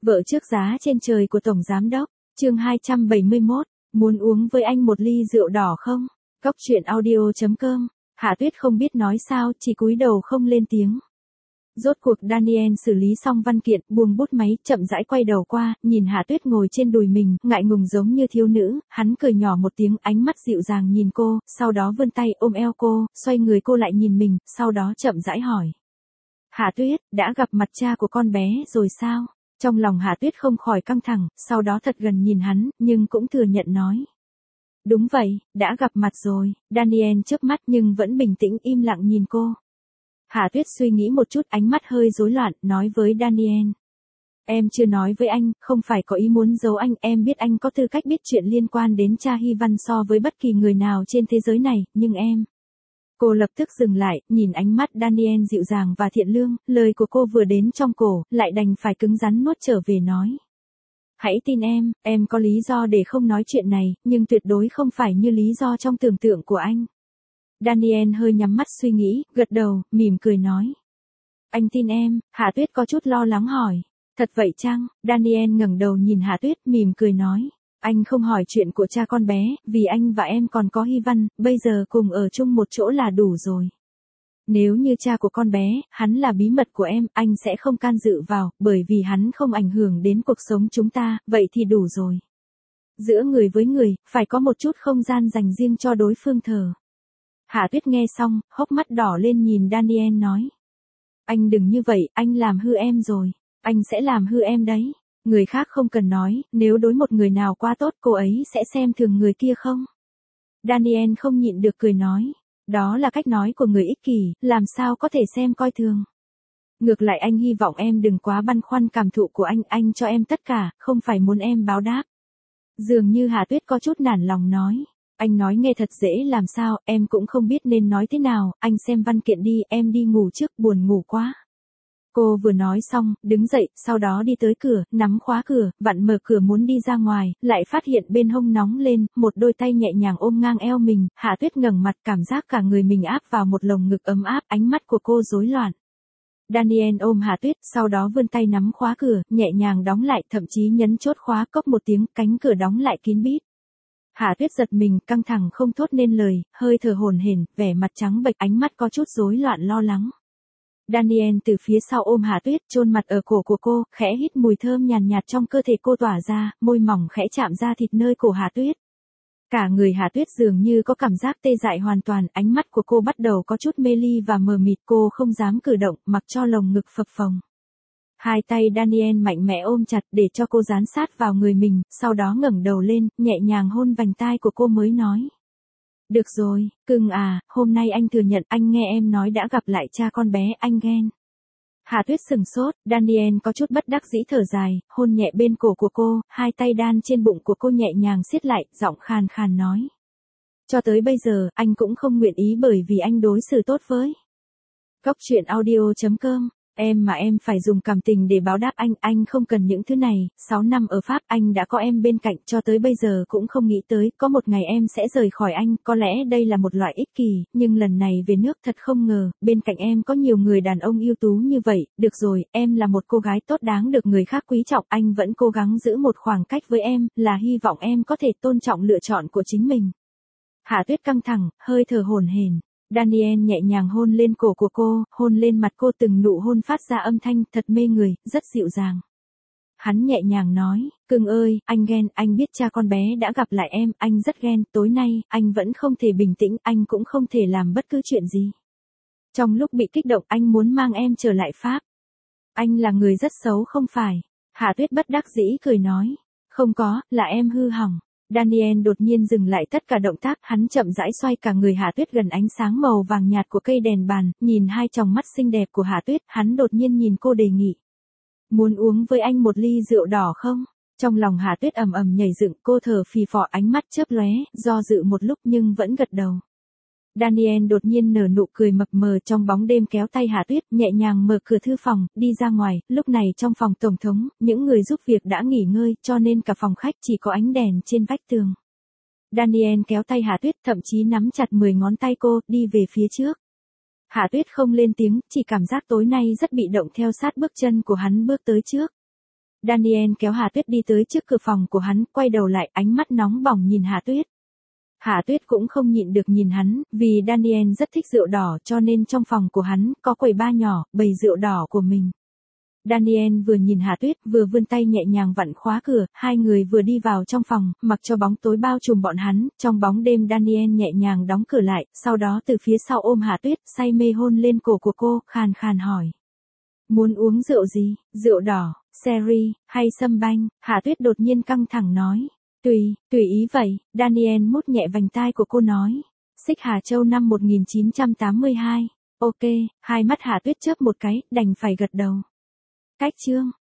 Vợ trước giá trên trời của Tổng Giám Đốc, chương 271, muốn uống với anh một ly rượu đỏ không? Góc truyện audio.com, Hạ Tuyết không biết nói sao, chỉ cúi đầu không lên tiếng. Rốt cuộc Daniel xử lý xong văn kiện, buông bút máy, chậm rãi quay đầu qua, nhìn Hạ Tuyết ngồi trên đùi mình, ngại ngùng giống như thiếu nữ, hắn cười nhỏ một tiếng, ánh mắt dịu dàng nhìn cô, sau đó vươn tay ôm eo cô, xoay người cô lại nhìn mình, sau đó chậm rãi hỏi. Hạ Tuyết, đã gặp mặt cha của con bé rồi sao? Trong lòng Hạ Tuyết không khỏi căng thẳng, sau đó thật gần nhìn hắn, nhưng cũng thừa nhận nói. Đúng vậy, đã gặp mặt rồi. Daniel chớp mắt nhưng vẫn bình tĩnh im lặng nhìn cô. Hạ Tuyết suy nghĩ một chút, ánh mắt hơi rối loạn, nói với Daniel. Em chưa nói với anh, không phải có ý muốn giấu anh, em biết anh có tư cách biết chuyện liên quan đến cha Hy Văn so với bất kỳ người nào trên thế giới này, nhưng em... Cô lập tức dừng lại, nhìn ánh mắt Daniel dịu dàng và thiện lương, lời của cô vừa đến trong cổ, lại đành phải cứng rắn nuốt trở về nói. Hãy tin em có lý do để không nói chuyện này, nhưng tuyệt đối không phải như lý do trong tưởng tượng của anh. Daniel hơi nhắm mắt suy nghĩ, gật đầu, mỉm cười nói. Anh tin em, Hạ Tuyết có chút lo lắng hỏi. Thật vậy chăng? Daniel ngẩng đầu nhìn Hạ Tuyết, mỉm cười nói. Anh không hỏi chuyện của cha con bé, vì anh và em còn có Hy Văn, bây giờ cùng ở chung một chỗ là đủ rồi. Nếu như cha của con bé, hắn là bí mật của em, anh sẽ không can dự vào, bởi vì hắn không ảnh hưởng đến cuộc sống chúng ta, vậy thì đủ rồi. Giữa người với người, phải có một chút không gian dành riêng cho đối phương thờ. Hạ Tuyết nghe xong, hốc mắt đỏ lên nhìn Daniel nói. Anh đừng như vậy, anh làm hư em rồi. Anh sẽ làm hư em đấy. Người khác không cần nói, nếu đối một người nào quá tốt cô ấy sẽ xem thường người kia không? Daniel không nhịn được cười nói. Đó là cách nói của người ích kỷ, làm sao có thể xem coi thường. Ngược lại anh hy vọng em đừng quá băn khoăn cảm thụ của anh cho em tất cả, không phải muốn em báo đáp. Dường như Hạ Tuyết có chút nản lòng nói. Anh nói nghe thật dễ làm sao, em cũng không biết nên nói thế nào, anh xem văn kiện đi, em đi ngủ trước, buồn ngủ quá. Cô vừa nói xong, đứng dậy, sau đó đi tới cửa, nắm khóa cửa, vặn mở cửa muốn đi ra ngoài, lại phát hiện bên hông nóng lên, một đôi tay nhẹ nhàng ôm ngang eo mình, Hạ Tuyết ngẩng mặt cảm giác cả người mình áp vào một lồng ngực ấm áp, ánh mắt của cô rối loạn. Daniel ôm Hạ Tuyết, sau đó vươn tay nắm khóa cửa, nhẹ nhàng đóng lại, thậm chí nhấn chốt khóa, cốc một tiếng, cánh cửa đóng lại kín mít. Hạ Tuyết giật mình, căng thẳng không thốt nên lời, hơi thở hổn hển, vẻ mặt trắng bệch, ánh mắt có chút rối loạn lo lắng. Daniel từ phía sau ôm Hạ Tuyết, chôn mặt ở cổ của cô, khẽ hít mùi thơm nhàn nhạt trong cơ thể cô tỏa ra, môi mỏng khẽ chạm ra thịt nơi cổ Hạ Tuyết. Cả người Hạ Tuyết dường như có cảm giác tê dại hoàn toàn, ánh mắt của cô bắt đầu có chút mê ly và mờ mịt, cô không dám cử động, mặc cho lồng ngực phập phồng. Hai tay Daniel mạnh mẽ ôm chặt để cho cô dán sát vào người mình, sau đó ngẩng đầu lên, nhẹ nhàng hôn vành tai của cô mới nói. Được rồi, cưng à, hôm nay anh thừa nhận anh nghe em nói đã gặp lại cha con bé, anh ghen. Hạ Tuyết sừng sốt, Daniel có chút bất đắc dĩ thở dài, hôn nhẹ bên cổ của cô, hai tay đan trên bụng của cô nhẹ nhàng siết lại, giọng khàn khàn nói. Cho tới bây giờ, anh cũng không nguyện ý bởi vì anh đối xử tốt với. Góc truyện audio.com, em phải dùng cảm tình để báo đáp anh không cần những thứ này, 6 năm ở Pháp anh đã có em bên cạnh, cho tới bây giờ cũng không nghĩ tới, có một ngày em sẽ rời khỏi anh, có lẽ đây là một loại ích kỷ, nhưng lần này về nước thật không ngờ, bên cạnh em có nhiều người đàn ông ưu tú như vậy, được rồi, em là một cô gái tốt đáng được người khác quý trọng, anh vẫn cố gắng giữ một khoảng cách với em, là hy vọng em có thể tôn trọng lựa chọn của chính mình. Hạ Tuyết căng thẳng, hơi thở hổn hển. Daniel nhẹ nhàng hôn lên cổ của cô, hôn lên mặt cô, từng nụ hôn phát ra âm thanh thật mê người, rất dịu dàng. Hắn nhẹ nhàng nói, cưng ơi, anh ghen, anh biết cha con bé đã gặp lại em, anh rất ghen, tối nay, anh vẫn không thể bình tĩnh, anh cũng không thể làm bất cứ chuyện gì. Trong lúc bị kích động anh muốn mang em trở lại Pháp. Anh là người rất xấu không phải? Hạ Tuyết bất đắc dĩ cười nói, không có, là em hư hỏng. Daniel đột nhiên dừng lại tất cả động tác, hắn chậm rãi xoay cả người Hạ Tuyết gần ánh sáng màu vàng nhạt của cây đèn bàn, nhìn hai tròng mắt xinh đẹp của Hạ Tuyết, hắn đột nhiên nhìn cô đề nghị. Muốn uống với anh một ly rượu đỏ không? Trong lòng Hạ Tuyết ầm ầm nhảy dựng, cô thở phì phò, ánh mắt chớp lóe, do dự một lúc nhưng vẫn gật đầu. Daniel đột nhiên nở nụ cười mập mờ trong bóng đêm, kéo tay Hạ Tuyết, nhẹ nhàng mở cửa thư phòng, đi ra ngoài, lúc này trong phòng tổng thống, những người giúp việc đã nghỉ ngơi, cho nên cả phòng khách chỉ có ánh đèn trên vách tường. Daniel kéo tay Hạ Tuyết, thậm chí nắm chặt 10 ngón tay cô, đi về phía trước. Hạ Tuyết không lên tiếng, chỉ cảm giác tối nay rất bị động theo sát bước chân của hắn bước tới trước. Daniel kéo Hạ Tuyết đi tới trước cửa phòng của hắn, quay đầu lại, ánh mắt nóng bỏng nhìn Hạ Tuyết. Hạ Tuyết cũng không nhịn được nhìn hắn, vì Daniel rất thích rượu đỏ cho nên trong phòng của hắn có quầy bar nhỏ, bày rượu đỏ của mình. Daniel vừa nhìn Hạ Tuyết vừa vươn tay nhẹ nhàng vặn khóa cửa, hai người vừa đi vào trong phòng, mặc cho bóng tối bao trùm bọn hắn, trong bóng đêm Daniel nhẹ nhàng đóng cửa lại, sau đó từ phía sau ôm Hạ Tuyết, say mê hôn lên cổ của cô, khàn khàn hỏi. Muốn uống rượu gì, rượu đỏ, sherry, hay sâm banh? Hạ Tuyết đột nhiên căng thẳng nói. Tùy ý vậy, Daniel mút nhẹ vành tai của cô nói. Xích Hà Châu năm 1982. Ok, hai mắt Hạ Tuyết chớp một cái, đành phải gật đầu. Cách chương.